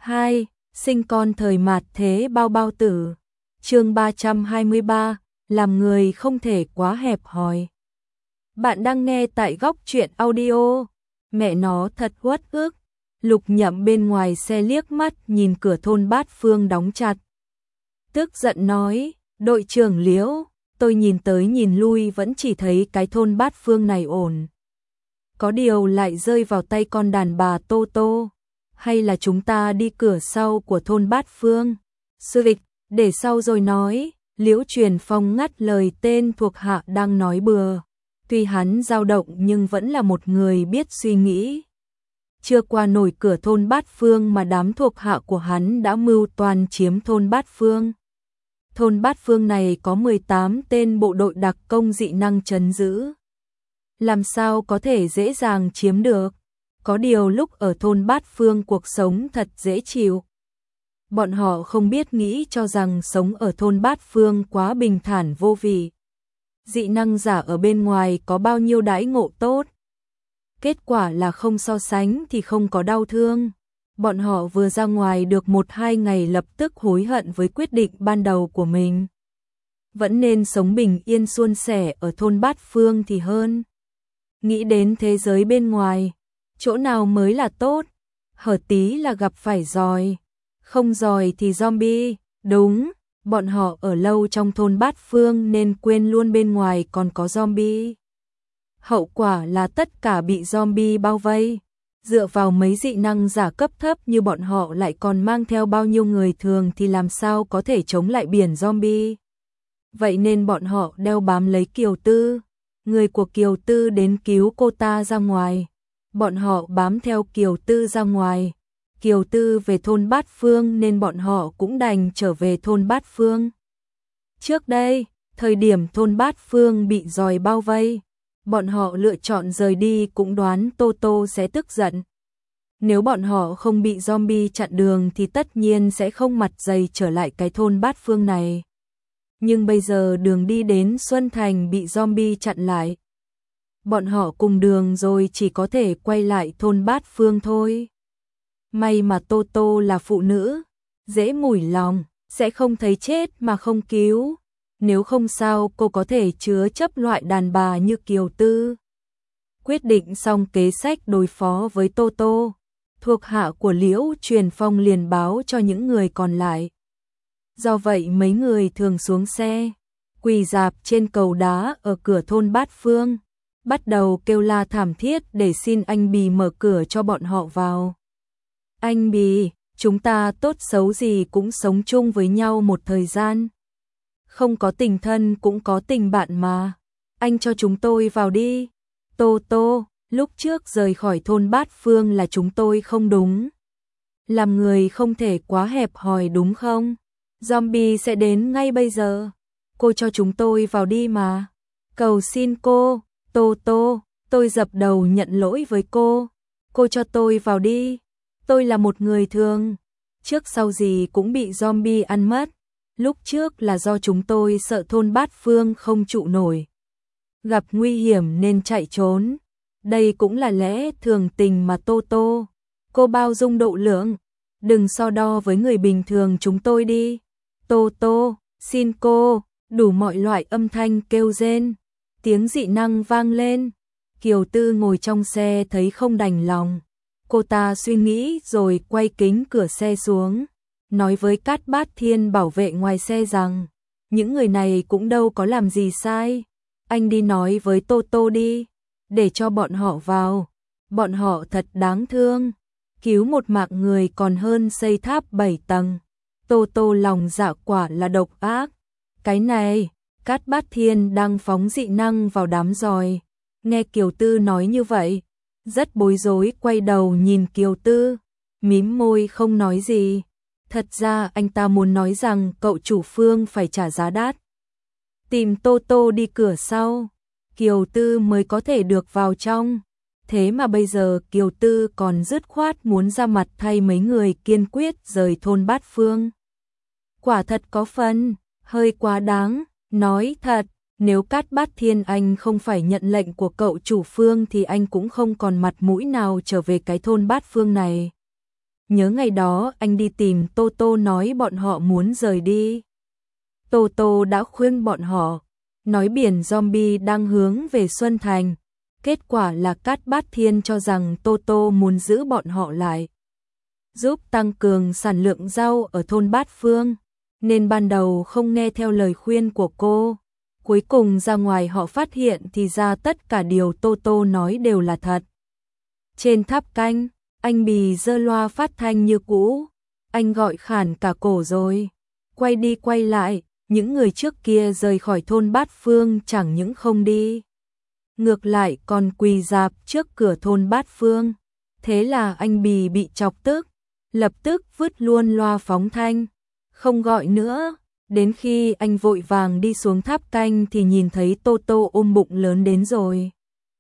2. Sinh con thời mạt thế bao bao tử. Chương 323, làm người không thể quá hẹp hòi. Bạn đang nghe tại Góc Truyện Audio. Mẹ nó thật uất ức. Lục Nhậm bên ngoài xe liếc mắt nhìn cửa thôn Bát Phương đóng chặt. Tức giận nói, đội trưởng Liễu, tôi nhìn tới nhìn lui vẫn chỉ thấy cái thôn Bát Phương này ổn. Có điều lại rơi vào tay con đàn bà Tô Tô. Hay là chúng ta đi cửa sau của thôn Bát Phương? Sư Vịch, để sau rồi nói. Liễu Truyền Phong ngắt lời tên thuộc hạ đang nói bừa. Tuy hắn dao động nhưng vẫn là một người biết suy nghĩ. Chưa qua nổi cửa thôn Bát Phương mà đám thuộc hạ của hắn đã mưu toan chiếm thôn Bát Phương. Thôn Bát Phương này có 18 tên bộ đội đặc công dị năng trấn giữ. Làm sao có thể dễ dàng chiếm được? Có điều lúc ở thôn Bát Phương cuộc sống thật dễ chịu. Bọn họ không biết nghĩ cho rằng sống ở thôn Bát Phương quá bình thản vô vị. Dị năng giả ở bên ngoài có bao nhiêu đãi ngộ tốt. Kết quả là không so sánh thì không có đau thương. Bọn họ vừa ra ngoài được 1-2 ngày lập tức hối hận với quyết định ban đầu của mình. Vẫn nên sống bình yên suôn sẻ ở thôn Bát Phương thì hơn. Nghĩ đến thế giới bên ngoài, chỗ nào mới là tốt, hở tí là gặp phải giòi, không giòi thì zombie, đúng, bọn họ ở lâu trong thôn Bát Phương nên quên luôn bên ngoài còn có zombie. Hậu quả là tất cả bị zombie bao vây, dựa vào mấy dị năng giả cấp thấp như bọn họ lại còn mang theo bao nhiêu người thường thì làm sao có thể chống lại biển zombie. Vậy nên bọn họ đeo bám lấy Kiều Tư, người của Kiều Tư đến cứu cô ta ra ngoài. Bọn họ bám theo Kiều Tư ra ngoài. Kiều Tư về thôn Bát Phương nên bọn họ cũng đành trở về thôn Bát Phương. Trước đây, thời điểm thôn Bát Phương bị giòi bao vây, bọn họ lựa chọn rời đi cũng đoán Tô Tô sẽ tức giận. Nếu bọn họ không bị zombie chặn đường thì tất nhiên sẽ không mặt dày trở lại cái thôn Bát Phương này. Nhưng bây giờ đường đi đến Xuân Thành bị zombie chặn lại. Bọn họ cùng đường rồi chỉ có thể quay lại thôn Bát Phương thôi. May mà Tô Tô là phụ nữ, dễ mủi lòng, sẽ không thấy chết mà không cứu. Nếu không sao cô có thể chứa chấp loại đàn bà như Kiều Tư. Quyết định xong kế sách đối phó với Tô Tô, thuộc hạ của Liễu Truyền Phong liền báo cho những người còn lại. Do vậy mấy người thường xuống xe, quỳ rạp trên cầu đá ở cửa thôn Bát Phương, bắt đầu kêu la thảm thiết để xin anh Bì mở cửa cho bọn họ vào. Anh Bì, chúng ta tốt xấu gì cũng sống chung với nhau một thời gian. Không có tình thân cũng có tình bạn mà. Anh cho chúng tôi vào đi. Tô Tô, lúc trước rời khỏi thôn Bát Phương là chúng tôi không đúng. Làm người không thể quá hẹp hòi đúng không? Zombie sẽ đến ngay bây giờ. Cô cho chúng tôi vào đi mà. Cầu xin cô, Tô Tô, tôi dập đầu nhận lỗi với cô. Cô cho tôi vào đi. Tôi là một người thường. Trước sau gì cũng bị zombie ăn mất. Lúc trước là do chúng tôi sợ thôn Bát Phương không trụ nổi. Gặp nguy hiểm nên chạy trốn. Đây cũng là lẽ thường tình mà Tô Tô. Cô bao dung độ lượng. Đừng so đo với người bình thường chúng tôi đi. Tô Tô, xin cô, đủ mọi loại âm thanh kêu rên. Tiếng dị năng vang lên. Kiều Tư ngồi trong xe thấy không đành lòng. Cô ta suy nghĩ rồi quay kính cửa xe xuống. Nói với Cát Bát Thiên bảo vệ ngoài xe rằng, những người này cũng đâu có làm gì sai. Anh đi nói với Tô Tô đi, để cho bọn họ vào. Bọn họ thật đáng thương. Cứu một mạng người còn hơn xây tháp 7 tầng. Tô Tô lòng dạ quả là độc ác. Cái này, Cát Bát Thiên đang phóng dị năng vào đám giòi. Nghe Kiều Tư nói như vậy, rất bối rối quay đầu nhìn Kiều Tư, mím môi không nói gì. Thật ra anh ta muốn nói rằng cậu chủ Phương phải trả giá đắt. Tìm Tô Tô đi cửa sau, Kiều Tư mới có thể được vào trong. Thế mà bây giờ Kiều Tư còn dứt khoát muốn ra mặt thay mấy người kiên quyết rời thôn Bát Phương. Quả thật có phần, hơi quá đáng, nói thật, nếu Cát Bát Thiên anh không phải nhận lệnh của cậu chủ Phương thì anh cũng không còn mặt mũi nào trở về cái thôn Bát Phương này. nhớ ngày đó anh đi tìm Tô Tô nói bọn họ muốn rời đi. Tô Tô đã khuyên bọn họ, nói biển zombie đang hướng về Xuân Thành. Kết quả là Cát Bát Thiên cho rằng Tô Tô muốn giữ bọn họ lại, giúp tăng cường sản lượng rau ở thôn Bát Phương, nên ban đầu không nghe theo lời khuyên của cô. Cuối cùng ra ngoài họ phát hiện thì ra tất cả điều Tô Tô nói đều là thật. Trên tháp canh, anh Bì giơ loa phát thanh như cũ, anh gọi khản cả cổ rồi. Quay đi quay lại, những người trước kia rời khỏi thôn Bát Phương chẳng những không đi, ngược lại còn quỳ rạp trước cửa thôn Bát Phương. Thế là anh Bì bị chọc tức, lập tức vứt luôn loa phóng thanh, không gọi nữa. Đến khi anh vội vàng đi xuống tháp canh thì nhìn thấy Tô Tô ôm bụng lớn đến rồi.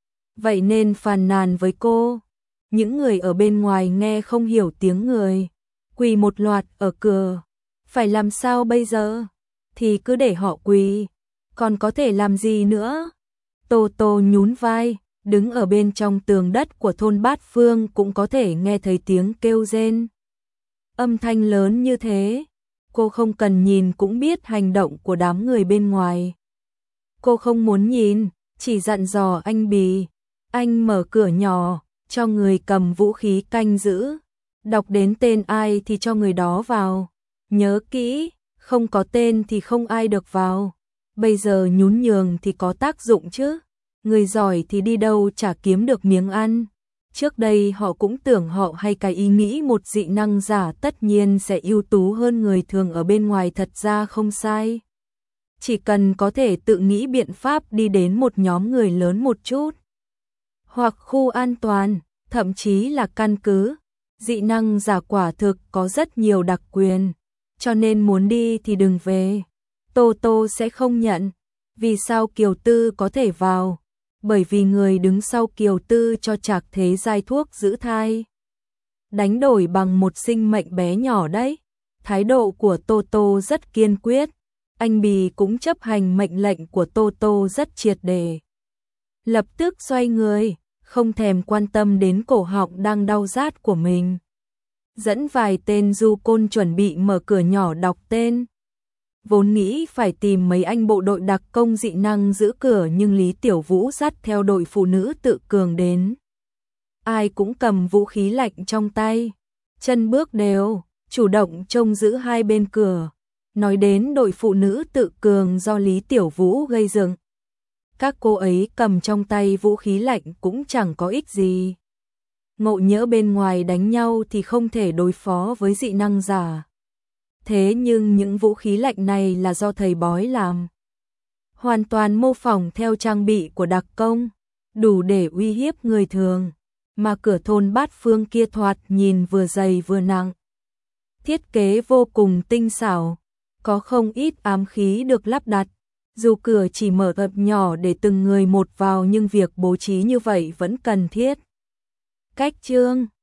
Vậy nên phàn nàn với cô. Những người ở bên ngoài nghe không hiểu tiếng người, quỳ một loạt ở cửa. Phải làm sao bây giờ? Thì cứ để họ quỳ, còn có thể làm gì nữa? Tô Tô nhún vai, đứng ở bên trong tường đất của thôn Bát Phương cũng có thể nghe thấy tiếng kêu rên. Âm thanh lớn như thế, cô không cần nhìn cũng biết hành động của đám người bên ngoài. Cô không muốn nhìn, chỉ dặn dò anh Bì, anh mở cửa nhỏ, cho người cầm vũ khí canh giữ. Đọc đến tên ai thì cho người đó vào. Nhớ kỹ, không có tên thì không ai được vào. Bây giờ nhún nhường thì có tác dụng chứ. Người giỏi thì đi đâu chả kiếm được miếng ăn. Trước đây họ cũng tưởng họ hay cái ý nghĩ một dị năng giả tất nhiên sẽ ưu tú hơn người thường ở bên ngoài, thật ra không sai. Chỉ cần có thể tự nghĩ biện pháp đi đến một nhóm người lớn một chút, hoặc khu an toàn, thậm chí là căn cứ. Dị năng giả quả thực có rất nhiều đặc quyền, cho nên muốn đi thì đừng về. Tô Tô sẽ không nhận. Vì sao Kiều Tư có thể vào? Bởi vì người đứng sau Kiều Tư cho Trạc Thế Giai thuốc giữ thai, đánh đổi bằng một sinh mệnh bé nhỏ đấy. Thái độ của Tô Tô rất kiên quyết, anh Bì cũng chấp hành mệnh lệnh của Tô Tô rất triệt để. Lập tức xoay người, không thèm quan tâm đến cổ họng đang đau rát của mình. Dẫn vài tên du côn chuẩn bị mở cửa nhỏ đọc tên. Vốn nghĩ phải tìm mấy anh bộ đội đặc công dị năng giữ cửa, nhưng Lý Tiểu Vũ dắt theo đội phụ nữ tự cường đến. Ai cũng cầm vũ khí lạnh trong tay, chân bước đều, chủ động trông giữ hai bên cửa. Nói đến đội phụ nữ tự cường do Lý Tiểu Vũ gây dựng, các cô ấy cầm trong tay vũ khí lạnh cũng chẳng có ích gì. Ngộ nhỡ bên ngoài đánh nhau thì không thể đối phó với dị năng giả. Thế nhưng những vũ khí lạnh này là do thầy bói làm, hoàn toàn mô phỏng theo trang bị của đặc công, đủ để uy hiếp người thường. Mà cửa thôn Bát Phương kia thoạt nhìn vừa dày vừa nặng, thiết kế vô cùng tinh xảo, có không ít ám khí được lắp đặt. Dù cửa chỉ mở gập nhỏ để từng người một vào, nhưng việc bố trí như vậy vẫn cần thiết. Cách chương